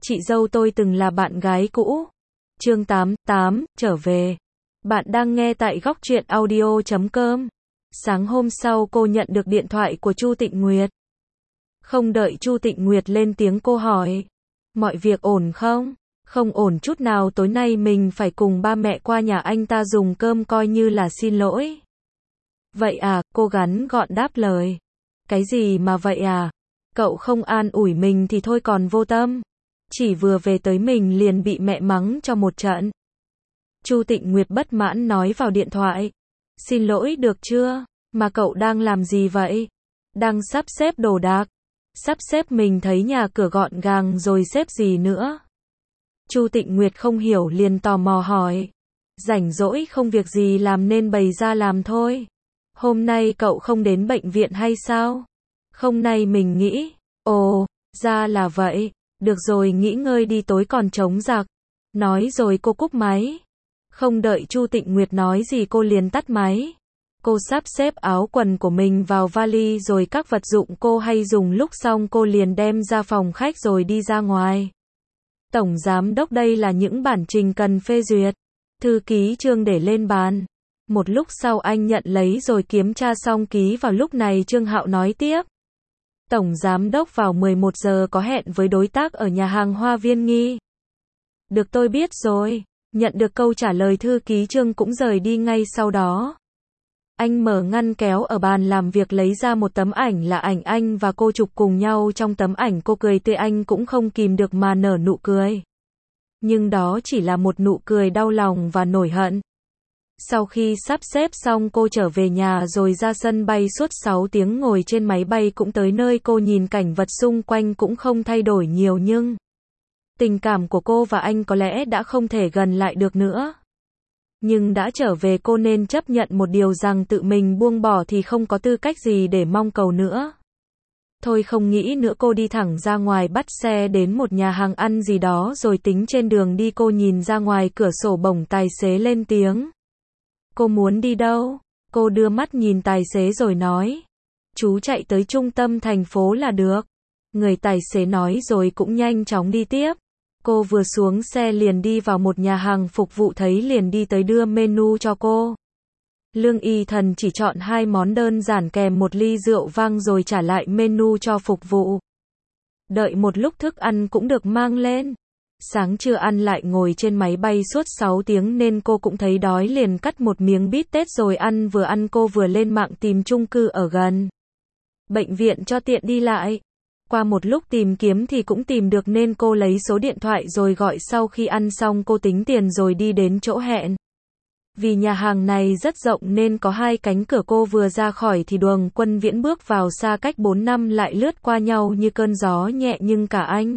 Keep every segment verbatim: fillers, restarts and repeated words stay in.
chị dâu tôi từng là bạn gái cũ. Chương tám, tám, trở về. Bạn đang nghe tại góc truyện audio chấm com. Sáng hôm sau cô nhận được điện thoại của Chu Tịnh Nguyệt. Không đợi Chu Tịnh Nguyệt lên tiếng cô hỏi. Mọi việc ổn không? Không ổn chút nào, tối nay mình phải cùng ba mẹ qua nhà anh ta dùng cơm coi như là xin lỗi. Vậy à, cô ngắn gọn đáp lời. Cái gì mà vậy à? Cậu không an ủi mình thì thôi còn vô tâm. Chỉ vừa về tới mình liền bị mẹ mắng cho một trận. Chu Tịnh Nguyệt bất mãn nói vào điện thoại. Xin lỗi được chưa? Mà cậu đang làm gì vậy? Đang sắp xếp đồ đạc. Sắp xếp, mình thấy nhà cửa gọn gàng rồi xếp gì nữa? Chu Tịnh Nguyệt không hiểu liền tò mò hỏi. Rảnh rỗi không việc gì làm nên bày ra làm thôi. Hôm nay cậu không đến bệnh viện hay sao? Không, nay mình nghĩ. Ồ, ra là vậy. Được rồi, nghỉ ngơi đi, tối còn trống giặc. Nói rồi cô cúp máy. Không đợi Chu Tịnh Nguyệt nói gì cô liền tắt máy. Cô sắp xếp áo quần của mình vào vali rồi các vật dụng cô hay dùng lúc xong cô liền đem ra phòng khách rồi đi ra ngoài. Tổng giám đốc, đây là những bản trình cần phê duyệt. Thư ký Trương để lên bàn. Một lúc sau anh nhận lấy rồi kiểm tra xong ký vào. Lúc này Trương Hạo nói tiếp. Tổng giám đốc vào mười một giờ có hẹn với đối tác ở nhà hàng Hoa Viên Nghi. Được, tôi biết rồi. Nhận được câu trả lời, thư ký Trương cũng rời đi ngay sau đó. Anh mở ngăn kéo ở bàn làm việc lấy ra một tấm ảnh là ảnh anh và cô chụp cùng nhau. Trong tấm ảnh cô cười tươi, anh cũng không kìm được mà nở nụ cười. Nhưng đó chỉ là một nụ cười đau lòng và nổi hận. Sau khi sắp xếp xong cô trở về nhà rồi ra sân bay suốt sáu tiếng, ngồi trên máy bay cũng tới nơi. Cô nhìn cảnh vật xung quanh cũng không thay đổi nhiều nhưng tình cảm của cô và anh có lẽ đã không thể gần lại được nữa. Nhưng đã trở về cô nên chấp nhận một điều rằng tự mình buông bỏ thì không có tư cách gì để mong cầu nữa. Thôi không nghĩ nữa, cô đi thẳng ra ngoài bắt xe đến một nhà hàng ăn gì đó rồi tính. Trên đường đi cô nhìn ra ngoài cửa sổ, bỗng tài xế lên tiếng. Cô muốn đi đâu? Cô đưa mắt nhìn tài xế rồi nói. Chú chạy tới trung tâm thành phố là được. Người tài xế nói rồi cũng nhanh chóng đi tiếp. Cô vừa xuống xe liền đi vào một nhà hàng phục vụ thấy liền đi tới đưa menu cho cô. Lương Y Thần chỉ chọn hai món đơn giản kèm một ly rượu vang rồi trả lại menu cho phục vụ. Đợi một lúc thức ăn cũng được mang lên. Sáng trưa ăn lại ngồi trên máy bay suốt sáu tiếng nên cô cũng thấy đói liền cắt một miếng bít tết rồi ăn. Vừa ăn cô vừa lên mạng tìm chung cư ở gần bệnh viện cho tiện đi lại. Qua một lúc tìm kiếm thì cũng tìm được nên cô lấy số điện thoại rồi gọi. Sau khi ăn xong cô tính tiền rồi đi đến chỗ hẹn. Vì nhà hàng này rất rộng nên có hai cánh cửa, cô vừa ra khỏi thì Đường Quân Viễn bước vào, xa cách bốn năm lại lướt qua nhau như cơn gió nhẹ. Nhưng cả anh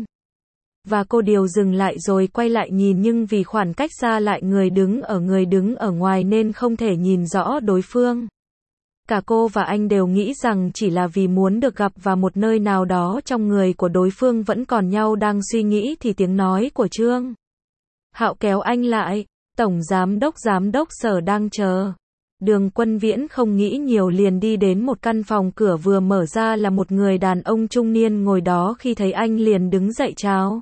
và cô đều dừng lại rồi quay lại nhìn, nhưng vì khoảng cách xa lại người đứng ở người đứng ở ngoài nên không thể nhìn rõ đối phương. Cả cô và anh đều nghĩ rằng chỉ là vì muốn được gặp và một nơi nào đó trong người của đối phương vẫn còn nhau. Đang suy nghĩ thì tiếng nói của Trương Hạo kéo anh lại. Tổng giám đốc, giám đốc Sở đang chờ. Đường Quân Viễn không nghĩ nhiều liền đi đến một căn phòng, cửa vừa mở ra là một người đàn ông trung niên ngồi đó. Khi thấy anh liền đứng dậy chào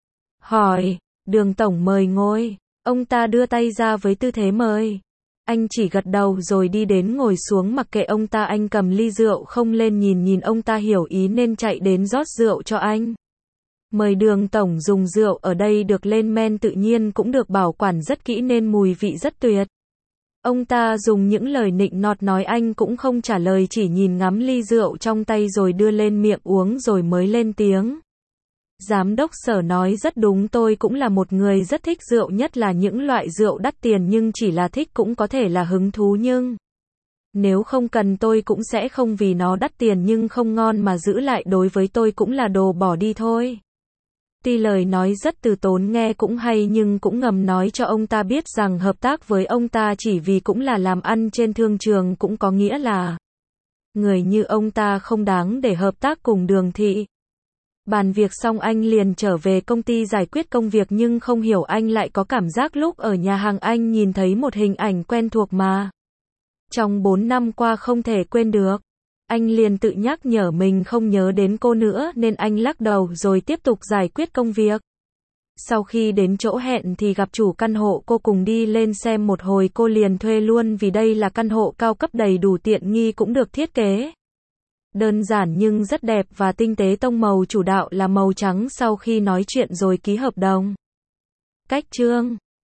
hỏi. Đường tổng mời ngồi. Ông ta đưa tay ra với tư thế mời. Anh chỉ gật đầu rồi đi đến ngồi xuống, mặc kệ ông ta. Anh cầm ly rượu không lên, nhìn nhìn ông ta hiểu ý nên chạy đến rót rượu cho anh. Mời Đường tổng dùng rượu, ở đây được lên men tự nhiên cũng được bảo quản rất kỹ nên mùi vị rất tuyệt. Ông ta dùng những lời nịnh nọt nói, anh cũng không trả lời, chỉ nhìn ngắm ly rượu trong tay rồi đưa lên miệng uống rồi mới lên tiếng. Giám đốc Sở nói rất đúng, tôi cũng là một người rất thích rượu, nhất là những loại rượu đắt tiền, nhưng chỉ là thích, cũng có thể là hứng thú, nhưng nếu không cần tôi cũng sẽ không, vì nó đắt tiền nhưng không ngon mà giữ lại đối với tôi cũng là đồ bỏ đi thôi. Tuy lời nói rất từ tốn nghe cũng hay nhưng cũng ngầm nói cho ông ta biết rằng hợp tác với ông ta chỉ vì cũng là làm ăn trên thương trường, cũng có nghĩa là người như ông ta không đáng để hợp tác cùng Đường thị. Bàn việc xong anh liền trở về công ty giải quyết công việc, nhưng không hiểu anh lại có cảm giác lúc ở nhà hàng anh nhìn thấy một hình ảnh quen thuộc mà trong bốn năm qua không thể quên được. Anh liền tự nhắc nhở mình không nhớ đến cô nữa nên anh lắc đầu rồi tiếp tục giải quyết công việc. Sau khi đến chỗ hẹn thì gặp chủ căn hộ, cô cùng đi lên xem một hồi cô liền thuê luôn vì đây là căn hộ cao cấp đầy đủ tiện nghi cũng được thiết kế đơn giản nhưng rất đẹp và tinh tế, tông màu chủ đạo là màu trắng. Sau khi nói chuyện rồi ký hợp đồng. Cách chương